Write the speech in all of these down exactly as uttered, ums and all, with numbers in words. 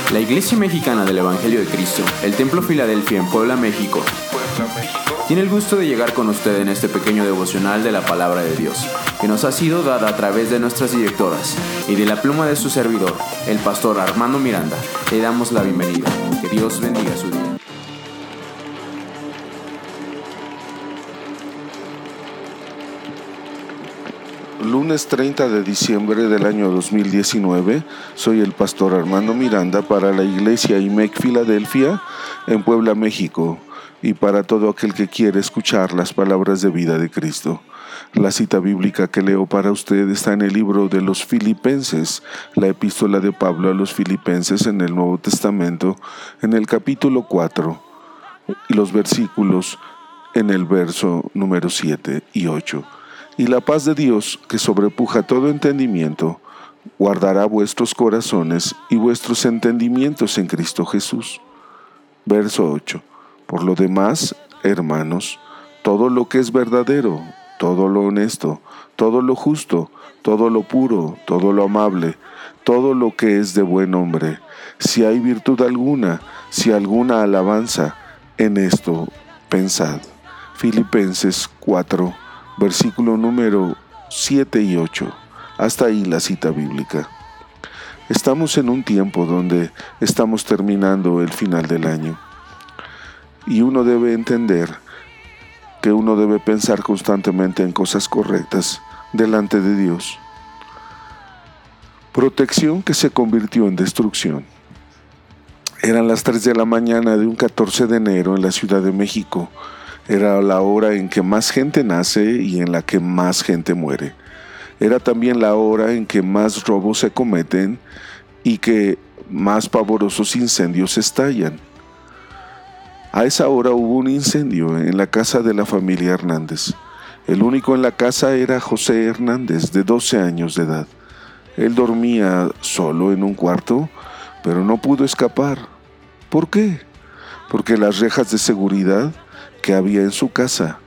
La Iglesia Mexicana del Evangelio de Cristo, el Templo Filadelfia en Puebla, México, tiene el gusto de llegar con usted en este pequeño devocional de la Palabra de Dios, que nos ha sido dada a través de nuestras directoras y de la pluma de su servidor, el pastor Armando Miranda. Le damos la bienvenida. Que Dios bendiga su día. Lunes treinta de diciembre del año dos mil diecinueve, soy el pastor Armando Miranda para la Iglesia I M E C Filadelfia en Puebla, México, y para todo aquel que quiere escuchar las palabras de vida de Cristo. La cita bíblica que leo para usted está en el libro de los Filipenses, la epístola de Pablo a los Filipenses en el Nuevo Testamento, en el capítulo cuatro, y los versículos en el verso número siete y ocho. Y la paz de Dios, que sobrepuja todo entendimiento, guardará vuestros corazones y vuestros entendimientos en Cristo Jesús. Verso ocho. Por lo demás, hermanos, todo lo que es verdadero, todo lo honesto, todo lo justo, todo lo puro, todo lo amable, todo lo que es de buen nombre, si hay virtud alguna, si alguna alabanza, en esto pensad. Filipenses cuatro, versículo número siete y ocho. Hasta ahí la cita bíblica. Estamos en un tiempo donde estamos terminando el final del año. Y uno debe entender que uno debe pensar constantemente en cosas correctas delante de Dios. Protección que se convirtió en destrucción. Eran las tres de la mañana de un catorce de enero en la Ciudad de México. Era la hora en que más gente nace y en la que más gente muere. Era también la hora en que más robos se cometen y que más pavorosos incendios estallan. A esa hora hubo un incendio en la casa de la familia Hernández. El único en la casa era José Hernández, de doce años de edad. Él dormía solo en un cuarto, pero no pudo escapar. ¿Por qué? Porque las rejas de seguridad que había en su casa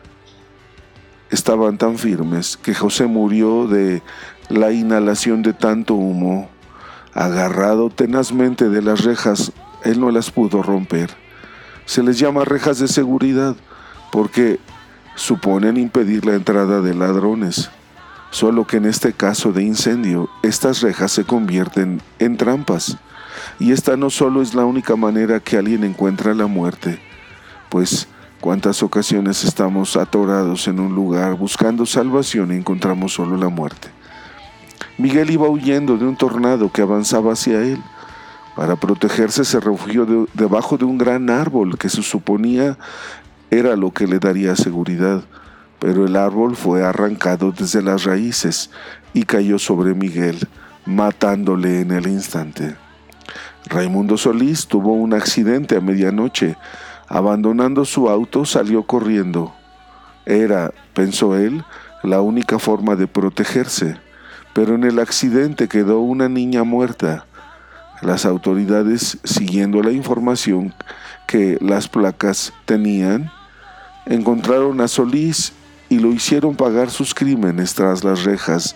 estaban tan firmes que José murió de la inhalación de tanto humo. Agarrado tenazmente de las rejas, él no las pudo romper. Se les llama rejas de seguridad porque suponen impedir la entrada de ladrones. Solo que en este caso de incendio, estas rejas se convierten en trampas. Y esta no solo es la única manera que alguien encuentra la muerte, pues cuántas ocasiones estamos atorados en un lugar buscando salvación y encontramos solo la muerte. Miguel iba huyendo de un tornado que avanzaba hacia él. Para protegerse se refugió de, debajo de un gran árbol que se suponía era lo que le daría seguridad, pero el árbol fue arrancado desde las raíces y cayó sobre Miguel, matándole en el instante. Raimundo Solís tuvo un accidente a medianoche. Abandonando su auto, salió corriendo. Era, pensó él, la única forma de protegerse, pero en el accidente quedó una niña muerta. Las autoridades, siguiendo la información que las placas tenían, encontraron a Solís y lo hicieron pagar sus crímenes tras las rejas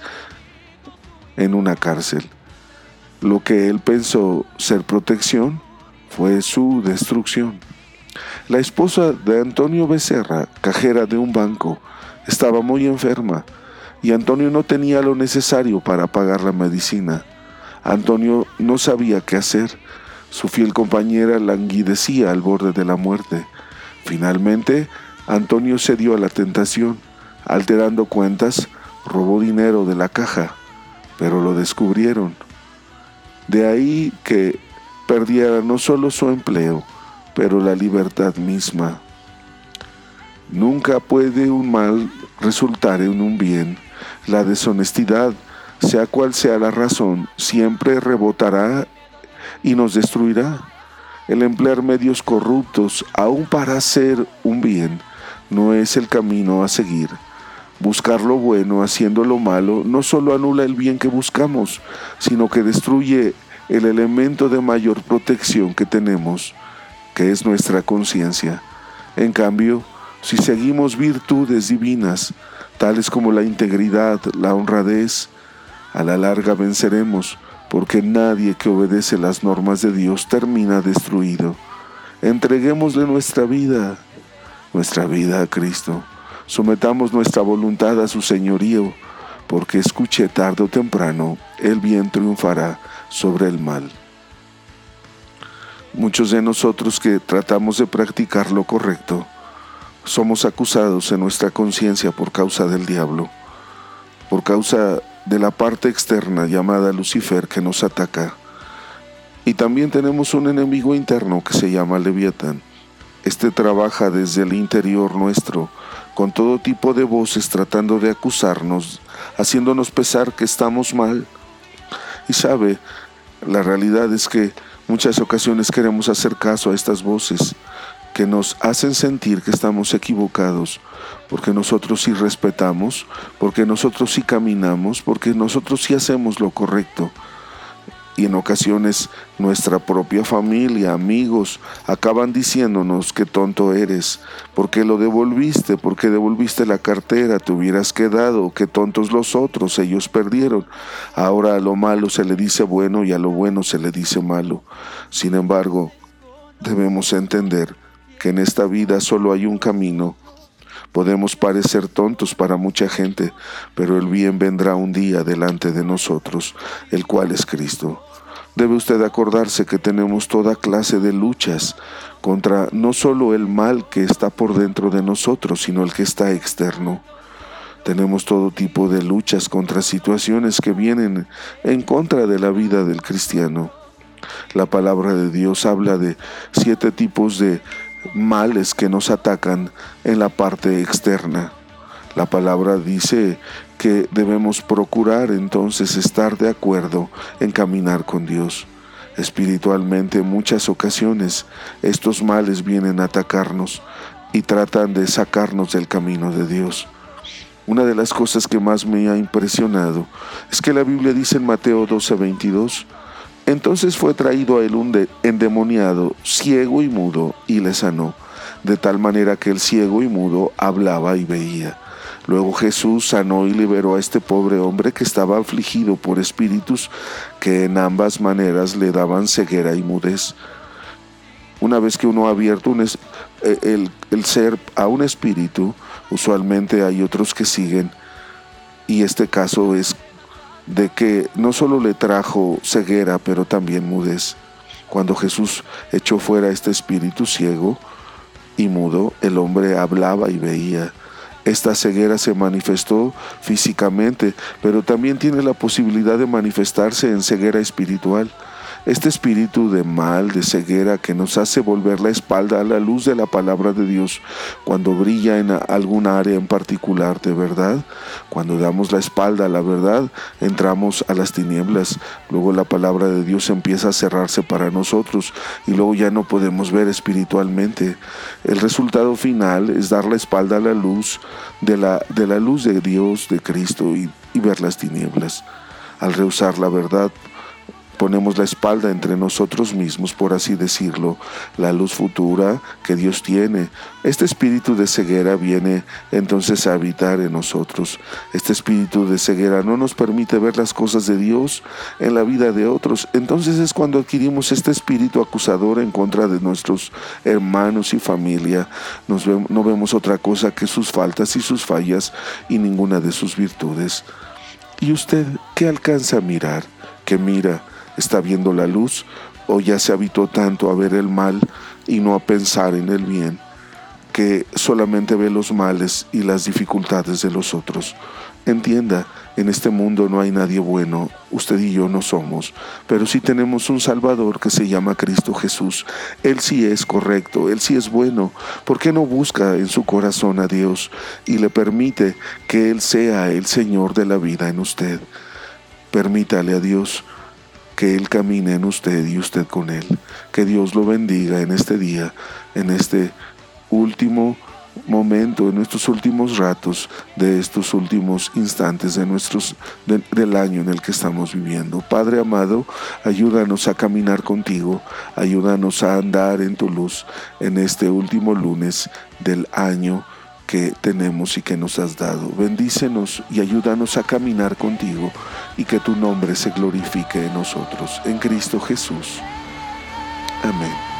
en una cárcel. Lo que él pensó ser protección fue su destrucción. La esposa de Antonio Becerra, cajera de un banco, estaba muy enferma y Antonio no tenía lo necesario para pagar la medicina. Antonio no sabía qué hacer. Su fiel compañera languidecía al borde de la muerte. Finalmente, Antonio cedió a la tentación. Alterando cuentas, robó dinero de la caja, pero lo descubrieron. De ahí que perdiera no solo su empleo, pero la libertad misma. Nunca puede un mal resultar en un bien. La deshonestidad, sea cual sea la razón, siempre rebotará y nos destruirá. El emplear medios corruptos, aun para hacer un bien, no es el camino a seguir. Buscar lo bueno haciendo lo malo no solo anula el bien que buscamos, sino que destruye el elemento de mayor protección que tenemos, que es nuestra conciencia. En cambio, si seguimos virtudes divinas, tales como la integridad, la honradez, a la larga venceremos, porque nadie que obedece las normas de Dios termina destruido. Entreguémosle nuestra vida, nuestra vida a Cristo. Sometamos nuestra voluntad a su señorío, porque escuche, tarde o temprano, el bien triunfará sobre el mal. Muchos de nosotros que tratamos de practicar lo correcto, somos acusados en nuestra conciencia por causa del diablo, por causa de la parte externa llamada Lucifer que nos ataca. Y también tenemos un enemigo interno que se llama Leviatán. Este trabaja desde el interior nuestro, con todo tipo de voces tratando de acusarnos, haciéndonos pensar que estamos mal. Y sabe, la realidad es que muchas ocasiones queremos hacer caso a estas voces que nos hacen sentir que estamos equivocados, porque nosotros sí respetamos, porque nosotros sí caminamos, porque nosotros sí hacemos lo correcto. Y en ocasiones nuestra propia familia, amigos, acaban diciéndonos qué tonto eres, por qué lo devolviste, por qué devolviste la cartera, te hubieras quedado, qué tontos los otros, ellos perdieron. Ahora a lo malo se le dice bueno y a lo bueno se le dice malo. Sin embargo, debemos entender que en esta vida solo hay un camino. Podemos parecer tontos para mucha gente, pero el bien vendrá un día delante de nosotros, el cual es Cristo. Debe usted acordarse que tenemos toda clase de luchas contra no solo el mal que está por dentro de nosotros, sino el que está externo. Tenemos todo tipo de luchas contra situaciones que vienen en contra de la vida del cristiano. La palabra de Dios habla de siete tipos de males que nos atacan en la parte externa. La palabra dice que debemos procurar entonces estar de acuerdo en caminar con Dios. Espiritualmente, en muchas ocasiones estos males vienen a atacarnos y tratan de sacarnos del camino de Dios. Una de las cosas que más me ha impresionado es que la Biblia dice en Mateo doce veintidós: entonces fue traído a él un endemoniado, ciego y mudo, y le sanó, de tal manera que el ciego y mudo hablaba y veía. Luego Jesús sanó y liberó a este pobre hombre que estaba afligido por espíritus que en ambas maneras le daban ceguera y mudez. Una vez que uno ha abierto un es, el, el ser a un espíritu, usualmente hay otros que siguen, y este caso es de que no solo le trajo ceguera, pero también mudez. Cuando Jesús echó fuera este espíritu ciego y mudo, el hombre hablaba y veía. Esta ceguera se manifestó físicamente, pero también tiene la posibilidad de manifestarse en ceguera espiritual. Este espíritu de mal, de ceguera, que nos hace volver la espalda a la luz de la palabra de Dios cuando brilla en alguna área en particular de verdad. Cuando damos la espalda a la verdad, entramos a las tinieblas. Luego la palabra de Dios empieza a cerrarse para nosotros y luego ya no podemos ver espiritualmente. El resultado final es dar la espalda a la luz de la, de la luz de Dios, de Cristo, y, y ver las tinieblas. Al rehusar la verdad, ponemos la espalda entre nosotros mismos, por así decirlo, la luz futura que Dios tiene. Este espíritu de ceguera viene entonces a habitar en nosotros. Este espíritu de ceguera no nos permite ver las cosas de Dios en la vida de otros. Entonces es cuando adquirimos este espíritu acusador en contra de nuestros hermanos y familia. Nos ve- no vemos otra cosa que sus faltas y sus fallas y ninguna de sus virtudes. ¿Y usted qué alcanza a mirar? ¿Qué mira? ¿Está viendo la luz o ya se habituó tanto a ver el mal y no a pensar en el bien, que solamente ve los males y las dificultades de los otros? Entienda, en este mundo no hay nadie bueno, usted y yo no somos, pero sí tenemos un Salvador que se llama Cristo Jesús. Él sí es correcto, Él sí es bueno. ¿Por qué no busca en su corazón a Dios y le permite que Él sea el Señor de la vida en usted? Permítale a Dios que Él camine en usted y usted con Él. Que Dios lo bendiga en este día, en este último momento, en estos últimos ratos, de estos últimos instantes de nuestros, de, del año en el que estamos viviendo. Padre amado, ayúdanos a caminar contigo, ayúdanos a andar en tu luz en este último lunes del año que tenemos y que nos has dado. Bendícenos y ayúdanos a caminar contigo y que tu nombre se glorifique en nosotros. En Cristo Jesús. Amén.